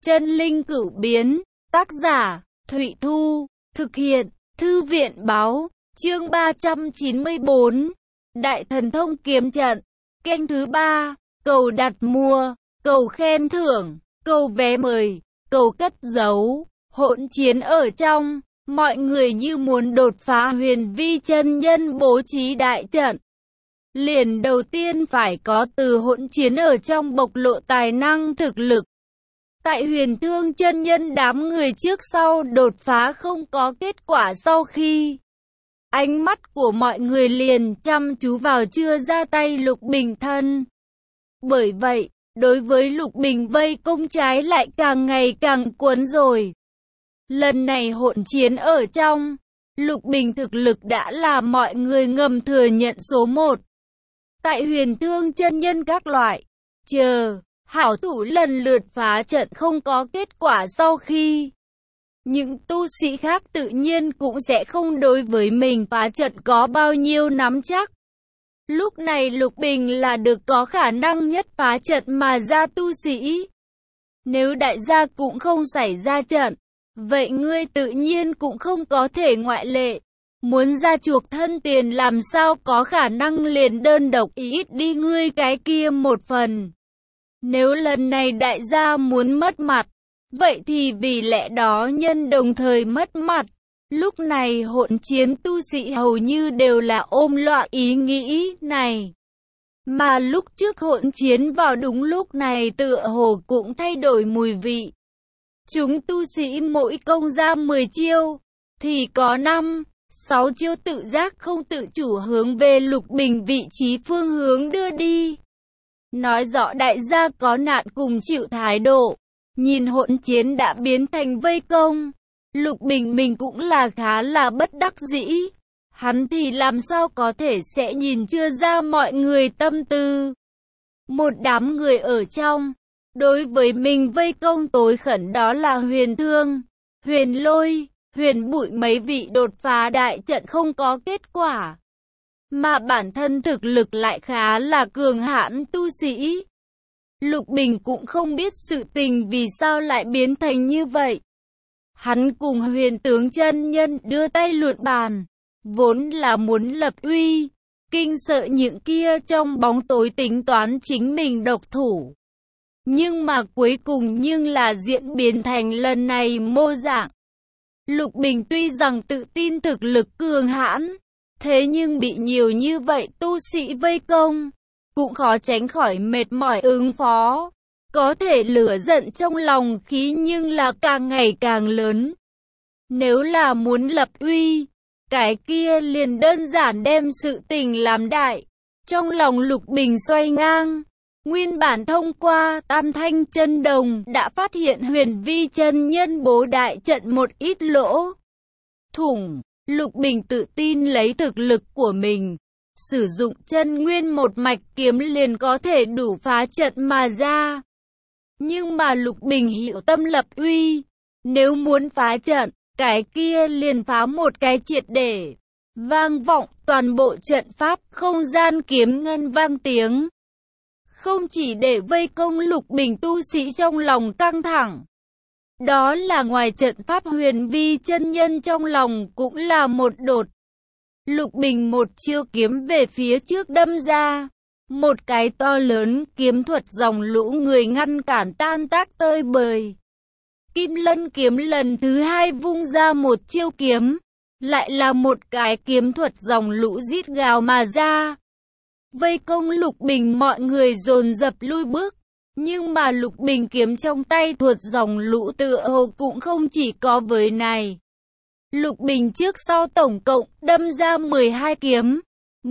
Chân linh cửu biến, tác giả, Thụy Thu, thực hiện, Thư viện báo, chương 394, Đại Thần Thông Kiếm Trận, kênh thứ 3, cầu đặt mua, cầu khen thưởng, cầu vé mời, cầu cất giấu, hỗn chiến ở trong, mọi người như muốn đột phá huyền vi chân nhân bố trí đại trận. Liền đầu tiên phải có từ hỗn chiến ở trong bộc lộ tài năng thực lực. Tại huyền thương chân nhân đám người trước sau đột phá không có kết quả sau khi ánh mắt của mọi người liền chăm chú vào chưa ra tay Lục Bình thân. Bởi vậy, đối với Lục Bình vây công trái lại càng ngày càng cuốn rồi. Lần này hỗn chiến ở trong, Lục Bình thực lực đã là mọi người ngầm thừa nhận số 1. Tại huyền thương chân nhân các loại, hảo thủ lần lượt phá trận không có kết quả sau khi những tu sĩ khác tự nhiên cũng sẽ không đối với mình phá trận có bao nhiêu nắm chắc. Lúc này Lục Bình là được có khả năng nhất phá trận mà ra tu sĩ. Nếu đại gia cũng không xảy ra trận, vậy ngươi tự nhiên cũng không có thể ngoại lệ. Muốn ra chuộc thân tiền làm sao có khả năng liền đơn độc ít đi ngươi cái kia một phần. Nếu lần này đại gia muốn mất mặt, vậy thì vì lẽ đó nhân đồng thời mất mặt. Lúc này hỗn chiến tu sĩ hầu như đều là ôm loạn ý nghĩ này. Mà lúc trước hỗn chiến vào đúng lúc này tựa hồ cũng thay đổi mùi vị. Chúng tu sĩ mỗi công ra 10 chiêu, thì có 5-6 chiêu tự giác không tự chủ hướng về Lục Bình vị trí phương hướng đưa đi. Nói rõ đại gia có nạn cùng chịu thái độ. Nhìn hỗn chiến đã biến thành vây công, Lục Bình mình cũng là khá là bất đắc dĩ. Hắn thì làm sao có thể sẽ nhìn chưa ra mọi người tâm tư. Một đám người ở trong, đối với mình vây công tối khẩn đó là huyền thương, huyền lôi, huyền bụi mấy vị đột phá đại trận không có kết quả. Mà bản thân thực lực lại khá là cường hãn tu sĩ. Lục Bình cũng không biết sự tình vì sao lại biến thành như vậy. Hắn cùng huyền tướng chân nhân đưa tay luận bàn, vốn là muốn lập uy, kinh sợ những kia trong bóng tối tính toán chính mình độc thủ. Nhưng mà cuối cùng nhưng là diễn biến thành lần này mô dạng. Lục Bình tuy rằng tự tin thực lực cường hãn, thế nhưng bị nhiều như vậy tu sĩ vây công, cũng khó tránh khỏi mệt mỏi ứng phó. Có thể lửa giận trong lòng khí nhưng là càng ngày càng lớn. Nếu là muốn lập uy, cái kia liền đơn giản đem sự tình làm đại. Trong lòng Lục Bình xoay ngang, nguyên bản thông qua Tam Thanh Chân Đồng đã phát hiện huyền vi chân nhân bố đại trận một ít lỗ thủng. Lục Bình tự tin lấy thực lực của mình, sử dụng chân nguyên một mạch kiếm liền có thể đủ phá trận mà ra. Nhưng mà Lục Bình hiểu tâm lập uy, nếu muốn phá trận, cái kia liền phá một cái triệt để. Vang vọng toàn bộ trận pháp, không gian kiếm ngân vang tiếng. Không chỉ để vây công Lục Bình tu sĩ trong lòng căng thẳng. Đó là ngoài trận pháp huyền vi chân nhân trong lòng cũng là một đột. Lục Bình một chiêu kiếm về phía trước đâm ra. Một cái to lớn kiếm thuật dòng lũ người ngăn cản tan tác tơi bời. Kim Lân kiếm lần thứ hai vung ra một chiêu kiếm. Lại là một cái kiếm thuật dòng lũ rít gào mà ra. Vây công Lục Bình mọi người dồn dập lui bước. Nhưng mà Lục Bình kiếm trong tay thuật dòng lũ tựa hồ cũng không chỉ có với này. Lục Bình trước sau tổng cộng đâm ra 12 kiếm.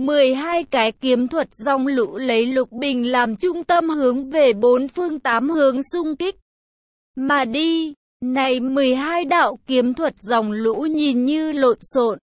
12 cái kiếm thuật dòng lũ lấy Lục Bình làm trung tâm hướng về bốn phương tám hướng xung kích. Mà đi, này 12 đạo kiếm thuật dòng lũ nhìn như lộn xộn.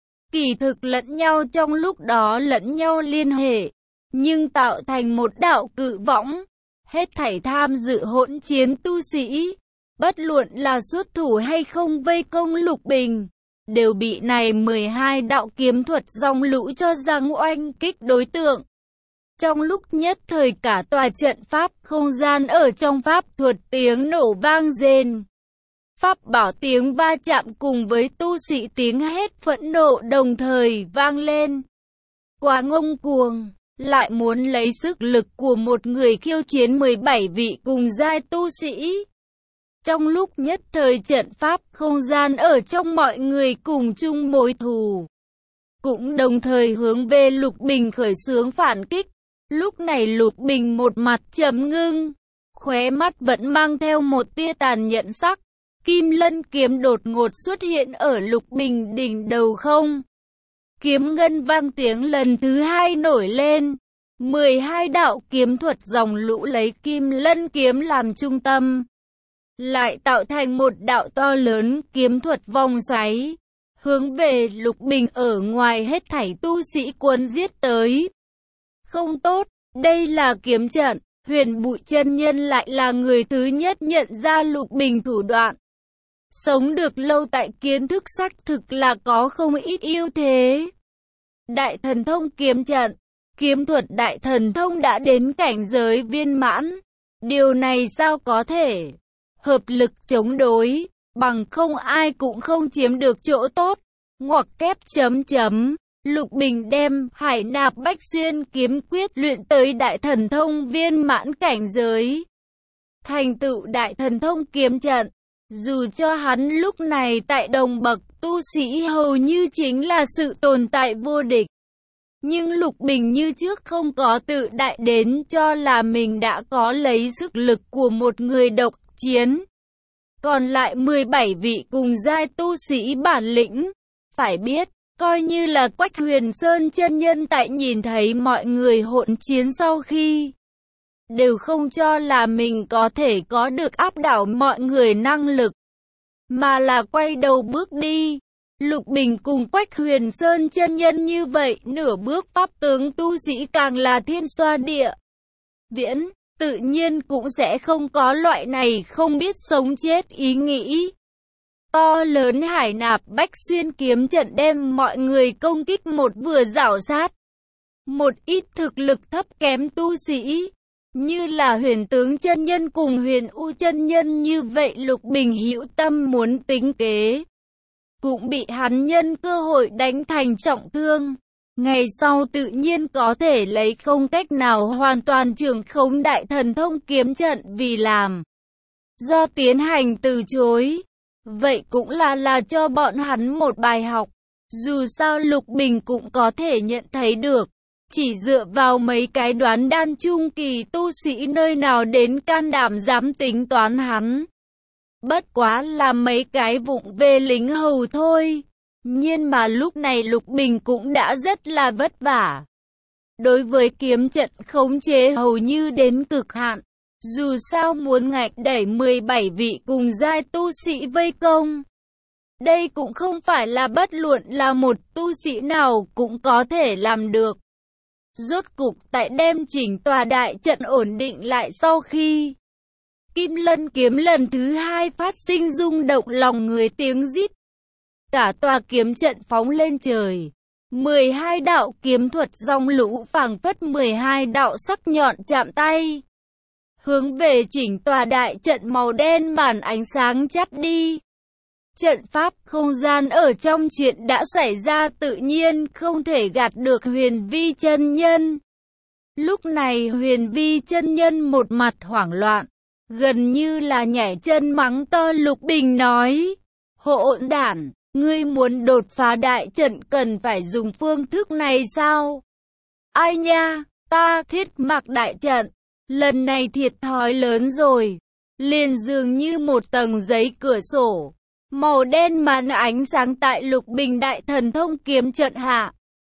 Kỳ thực lẫn nhau trong lúc đó lẫn nhau liên hệ, nhưng tạo thành một đạo cự võng. Hết thảy tham dự hỗn chiến tu sĩ, bất luận là xuất thủ hay không vây công Lục Bình, đều bị này 12 đạo kiếm thuật dòng lũ cho rằng oanh kích đối tượng. Trong lúc nhất thời cả tòa trận pháp không gian ở trong pháp thuật tiếng nổ vang rền. Pháp bảo tiếng va chạm cùng với tu sĩ tiếng hét phẫn nộ đồng thời vang lên. Quá ngông cuồng, lại muốn lấy sức lực của một người khiêu chiến 17 vị cùng giai tu sĩ. Trong lúc nhất thời trận pháp không gian ở trong mọi người cùng chung mối thù, cũng đồng thời hướng về Lục Bình khởi xướng phản kích. Lúc này Lục Bình một mặt trầm ngưng, khóe mắt vẫn mang theo một tia tàn nhẫn sắc. Kim Lân kiếm đột ngột xuất hiện ở Lục Bình đỉnh đầu không. Kiếm ngân vang tiếng lần thứ hai nổi lên. 12 đạo kiếm thuật dòng lũ lấy Kim Lân kiếm làm trung tâm, lại tạo thành một đạo to lớn kiếm thuật vòng xoáy, hướng về Lục Bình ở ngoài hết thảy tu sĩ cuốn giết tới. Không tốt, đây là kiếm trận. Huyền Bụi chân nhân lại là người thứ nhất nhận ra Lục Bình thủ đoạn. Sống được lâu tại kiến thức xác thực là có không ít ưu thế. Đại thần thông kiếm trận, kiếm thuật đại thần thông đã đến cảnh giới viên mãn. Điều này sao có thể hợp lực chống đối, bằng không ai cũng không chiếm được chỗ tốt. Ngoặc kép chấm chấm. Lục Bình đem Hải Nạp Bách Xuyên kiếm quyết luyện tới đại thần thông viên mãn cảnh giới, thành tựu đại thần thông kiếm trận. Dù cho hắn lúc này tại đồng bậc tu sĩ hầu như chính là sự tồn tại vô địch, nhưng Lục Bình như trước không có tự đại đến cho là mình đã có lấy sức lực của một người độc chiến. Còn lại 17 vị cùng giai tu sĩ bản lĩnh, phải biết, coi như là Quách Huyền Sơn chân nhân tại nhìn thấy mọi người hỗn chiến sau khi, đều không cho là mình có thể có được áp đảo mọi người năng lực, mà là quay đầu bước đi. Lục Bình cùng Quách Huyền Sơn chân nhân như vậy, nửa bước pháp tướng tu sĩ càng là thiên xoa địa viễn, tự nhiên cũng sẽ không có loại này không biết sống chết ý nghĩ. To lớn Hải Nạp Bách Xuyên kiếm trận đem mọi người công kích một vừa rảo sát. Một ít thực lực thấp kém tu sĩ, như là Huyền Tướng chân nhân cùng Huyền U chân nhân như vậy, Lục Bình hữu tâm muốn tính kế, cũng bị hắn nhân cơ hội đánh thành trọng thương. Ngày sau tự nhiên có thể lấy không cách nào hoàn toàn trưởng khống đại thần thông kiếm trận vì làm do tiến hành từ chối. Vậy cũng là cho bọn hắn một bài học. Dù sao Lục Bình cũng có thể nhận thấy được, chỉ dựa vào mấy cái đoán đan trung kỳ tu sĩ nơi nào đến can đảm dám tính toán hắn. Bất quá là mấy cái vụng về lính hầu thôi. Nhưng mà lúc này Lục Bình cũng đã rất là vất vả. Đối với kiếm trận khống chế hầu như đến cực hạn. Dù sao muốn ngạch đẩy 17 vị cùng giai tu sĩ vây công, đây cũng không phải là bất luận là một tu sĩ nào cũng có thể làm được. Rốt cục tại đem chỉnh tòa đại trận ổn định lại sau khi Kim Lân kiếm lần thứ hai phát sinh rung động lòng người tiếng rít. Cả tòa kiếm trận phóng lên trời. 12 đạo kiếm thuật dòng lũ phảng phất 12 đạo sắc nhọn chạm tay, hướng về chỉnh tòa đại trận màu đen màn ánh sáng chắt đi. Trận pháp không gian ở trong chuyện đã xảy ra tự nhiên không thể gạt được Huyền Vi chân nhân. Lúc này Huyền Vi chân nhân một mặt hoảng loạn, gần như là nhảy chân mắng to Lục Bình nói: hỗn đản, ngươi muốn đột phá đại trận cần phải dùng phương thức này sao? Ai nha, ta thiết mặc đại trận, lần này thiệt thòi lớn rồi. Liền dường như một tầng giấy cửa sổ màu đen màn ánh sáng tại Lục Bình đại thần thông kiếm trận hạ,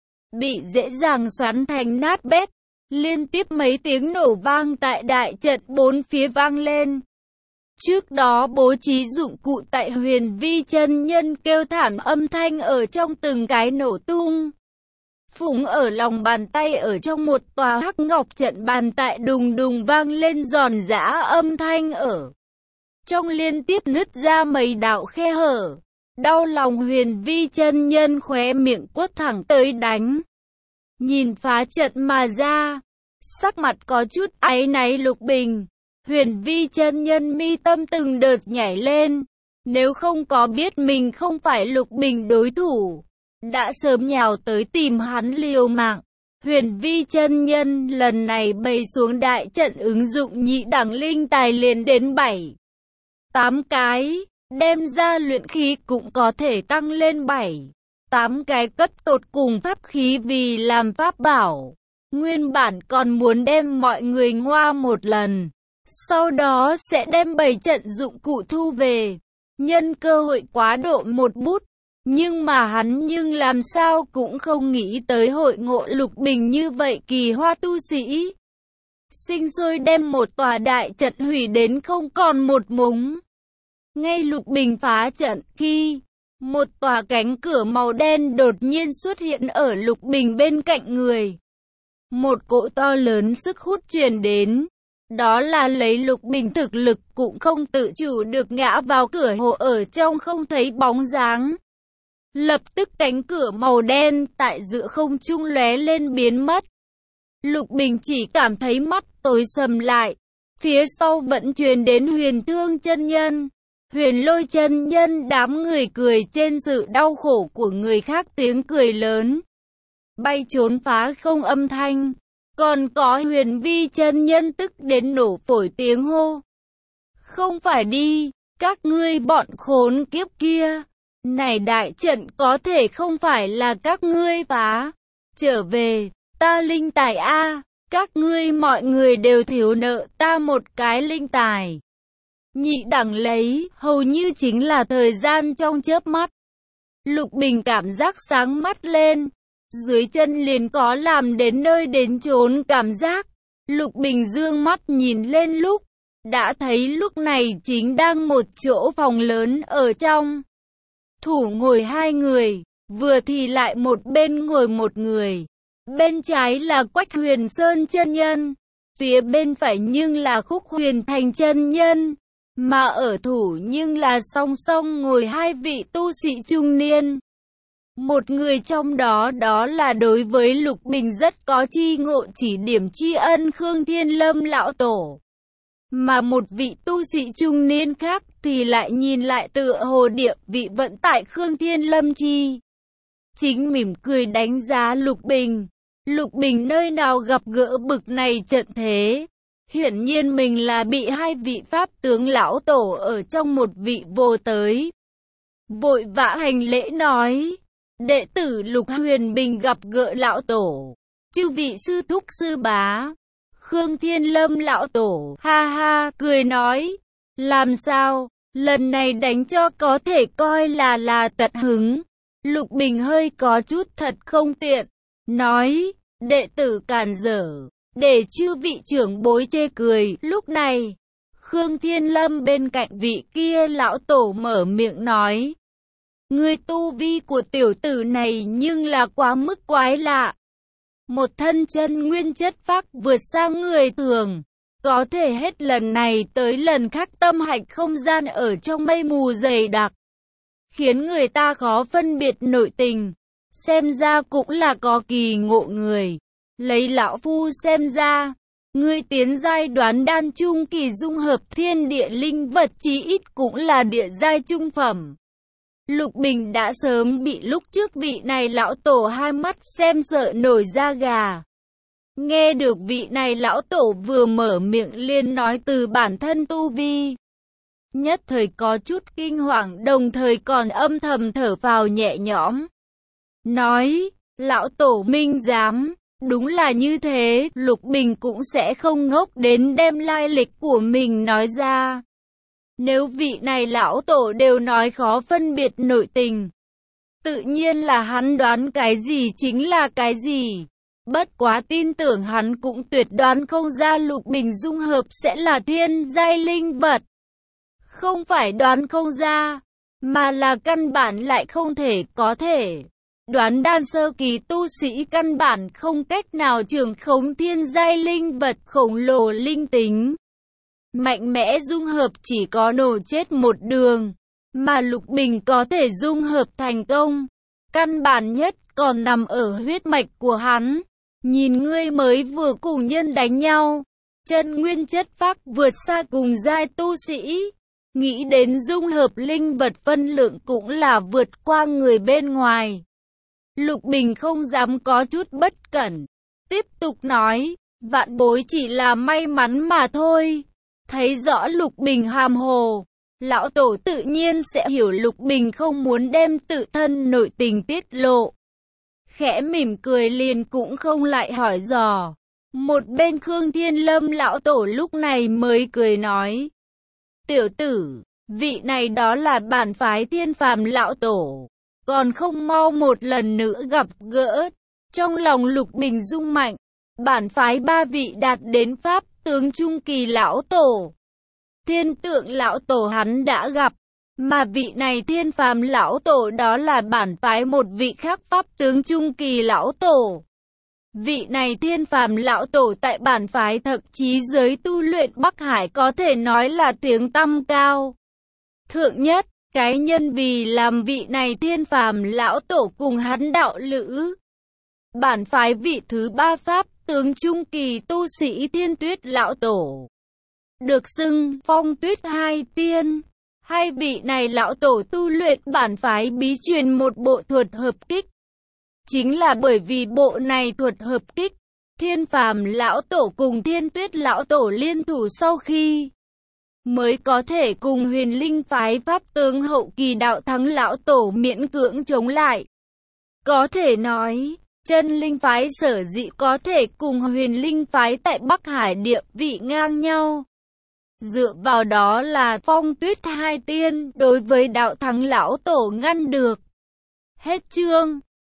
bị dễ dàng xoắn thành nát bét. Liên tiếp mấy tiếng nổ vang tại đại trận bốn phía vang lên. Trước đó bố trí dụng cụ tại Huyền Vi chân nhân kêu thảm âm thanh ở trong từng cái nổ tung. Phùng ở lòng bàn tay ở trong một tòa hắc ngọc trận bàn tại đùng đùng vang lên giòn giã âm thanh ở trong liên tiếp nứt ra mấy đạo khe hở. Đau lòng Huyền Vi chân nhân khóe miệng quất thẳng tới đánh. Nhìn phá trận mà ra, Sắc mặt có chút áy náy Lục Bình. Huyền Vi chân nhân mi tâm từng đợt nhảy lên. Nếu không có biết mình không phải Lục Bình đối thủ, đã sớm nhào tới tìm hắn liều mạng. Huyền Vi chân nhân lần này bày xuống đại trận ứng dụng nhị đẳng linh tài liền đến 7-8 cái, đem ra luyện khí cũng có thể tăng lên 7-8 cái cất tột cùng pháp khí vì làm pháp bảo. Nguyên bản còn muốn đem mọi người ngoa một lần, sau đó sẽ đem bày trận dụng cụ thu về, nhân cơ hội quá độ một bút. Nhưng mà hắn làm sao cũng không nghĩ tới hội ngộ Lục Bình như vậy kỳ hoa tu sĩ. Sinh sôi đem một tòa đại trận hủy đến không còn một mống. Ngay Lục Bình phá trận khi, một tòa cánh cửa màu đen đột nhiên xuất hiện ở Lục Bình bên cạnh người. Một cỗ to lớn sức hút truyền đến. Đó là lấy Lục Bình thực lực cũng không tự chủ được ngã vào cửa hồ ở trong không thấy bóng dáng. Lập tức cánh cửa màu đen tại giữa không trung lóe lên biến mất. Lục Bình chỉ cảm thấy mắt tối sầm lại. Phía sau vẫn truyền đến Huyền Thương chân nhân, Huyền Lôi chân nhân đám người cười trên sự đau khổ của người khác tiếng cười lớn. Bay trốn phá không âm thanh. Còn có Huyền Vi chân nhân tức đến nổ phổi tiếng hô. Không phải đi, các ngươi bọn khốn kiếp kia. Này đại trận có thể không phải là các ngươi phá. Trở về, ta linh tài a, các ngươi mọi người đều thiếu nợ ta một cái linh tài. Nhị đẳng lấy, hầu như chính là thời gian trong chớp mắt. Lục Bình cảm giác sáng mắt lên. Dưới chân liền có làm đến nơi đến chốn cảm giác. Lục Bình dương mắt nhìn lên lúc, đã thấy lúc này chính đang một chỗ phòng lớn ở trong. Thủ ngồi hai người, vừa thì lại một bên ngồi một người. Bên trái là Quách Huyền Sơn chân nhân, phía bên phải nhưng là Khúc Huyền Thành chân nhân. Mà ở thủ nhưng là song song ngồi hai vị tu sĩ trung niên. Một người trong đó là đối với Lục Bình rất có chi ngộ chỉ điểm tri ân Khương Thiên Lâm lão tổ. Mà một vị tu sĩ trung niên khác thì lại nhìn lại tựa hồ địa vị vận tại Khương Thiên Lâm chi. Chính mỉm cười đánh giá Lục Bình. Lục Bình nơi nào gặp gỡ bực này trận thế. Hiển nhiên mình là bị hai vị pháp tướng lão tổ ở trong một vị vô tới. Vội vã hành lễ nói. Đệ tử Lục Huyền Bình gặp gỡ lão tổ. Chư vị sư thúc sư bá. Khương Thiên Lâm lão tổ ha ha cười nói. Làm sao, lần này đánh cho có thể coi là tận hứng. Lục Bình hơi có chút thật không tiện. Nói, đệ tử càn dở. Để chư vị trưởng bối chê cười. Lúc này, Khương Thiên Lâm bên cạnh vị kia lão tổ mở miệng nói. Người tu vi của tiểu tử này nhưng là quá mức quái lạ. Một thân chân nguyên chất phác vượt sang người thường. Có thể hết lần này tới lần khác tâm hạch không gian ở trong mây mù dày đặc. Khiến người ta khó phân biệt nội tình. Xem ra cũng là có kỳ ngộ người. Lấy lão phu xem ra. Ngươi tiến giai đoán đan trung kỳ dung hợp thiên địa linh vật chí ít cũng là địa giai trung phẩm. Lục Bình đã sớm bị lúc trước vị này lão tổ hai mắt xem sợ nổi da gà. Nghe được vị này lão tổ vừa mở miệng liền nói từ bản thân tu vi. Nhất thời có chút kinh hoàng đồng thời còn âm thầm thở phào nhẹ nhõm. Nói, lão tổ minh giám, đúng là như thế, Lục Bình cũng sẽ không ngốc đến đem lai lịch của mình nói ra. Nếu vị này lão tổ đều nói khó phân biệt nội tình, tự nhiên là hắn đoán cái gì chính là cái gì. Bất quá tin tưởng hắn cũng tuyệt đoán không ra Lục Bình dung hợp sẽ là thiên giai linh vật. Không phải đoán không ra, mà là căn bản lại không thể có thể. Đoán đan sơ kỳ tu sĩ căn bản không cách nào trưởng khống thiên giai linh vật khổng lồ linh tính. Mạnh mẽ dung hợp chỉ có nổ chết một đường, mà Lục Bình có thể dung hợp thành công. Căn bản nhất còn nằm ở huyết mạch của hắn. Nhìn ngươi mới vừa cùng nhân đánh nhau, chân nguyên chất phác vượt xa cùng giai tu sĩ. Nghĩ đến dung hợp linh vật phân lượng cũng là vượt qua người bên ngoài. Lục Bình không dám có chút bất cẩn. Tiếp tục nói, vạn bối chỉ là may mắn mà thôi. Thấy rõ Lục Bình hàm hồ, lão tổ tự nhiên sẽ hiểu Lục Bình không muốn đem tự thân nội tình tiết lộ. Khẽ mỉm cười liền cũng không lại hỏi dò. Một bên Khương Thiên Lâm lão tổ lúc này mới cười nói. Tiểu tử, vị này đó là bản phái Thiên Phàm lão tổ. Còn không mau một lần nữa gặp gỡ. Trong lòng Lục Bình rung mạnh. Bản phái ba vị đạt đến pháp tướng trung kỳ lão tổ. Thiên tượng lão tổ hắn đã gặp. Mà vị này Thiên Phàm lão tổ đó là bản phái một vị khác pháp tướng trung kỳ lão tổ. Vị này Thiên Phàm lão tổ tại bản phái thậm chí giới tu luyện Bắc Hải có thể nói là tiếng tăm cao. Thượng nhất, cái nhân vì làm vị này Thiên Phàm lão tổ cùng hắn đạo lữ. Bản phái vị thứ ba pháp tướng trung kỳ tu sĩ Thiên Tuyết lão tổ. Được xưng Phong Tuyết hai tiên. Hai vị này lão tổ tu luyện bản phái bí truyền một bộ thuật hợp kích. Chính là bởi vì bộ này thuật hợp kích, Thiên Phàm lão tổ cùng Thiên Tuyết lão tổ liên thủ sau khi mới có thể cùng Huyền Linh phái pháp tướng hậu kỳ đạo thắng lão tổ miễn cưỡng chống lại. Có thể nói, Chân Linh phái sở dĩ có thể cùng Huyền Linh phái tại Bắc Hải địa vị ngang nhau. Dựa vào đó là Phong Tuyết hai tiên đối với đạo thắng lão tổ ngăn được. Hết chương.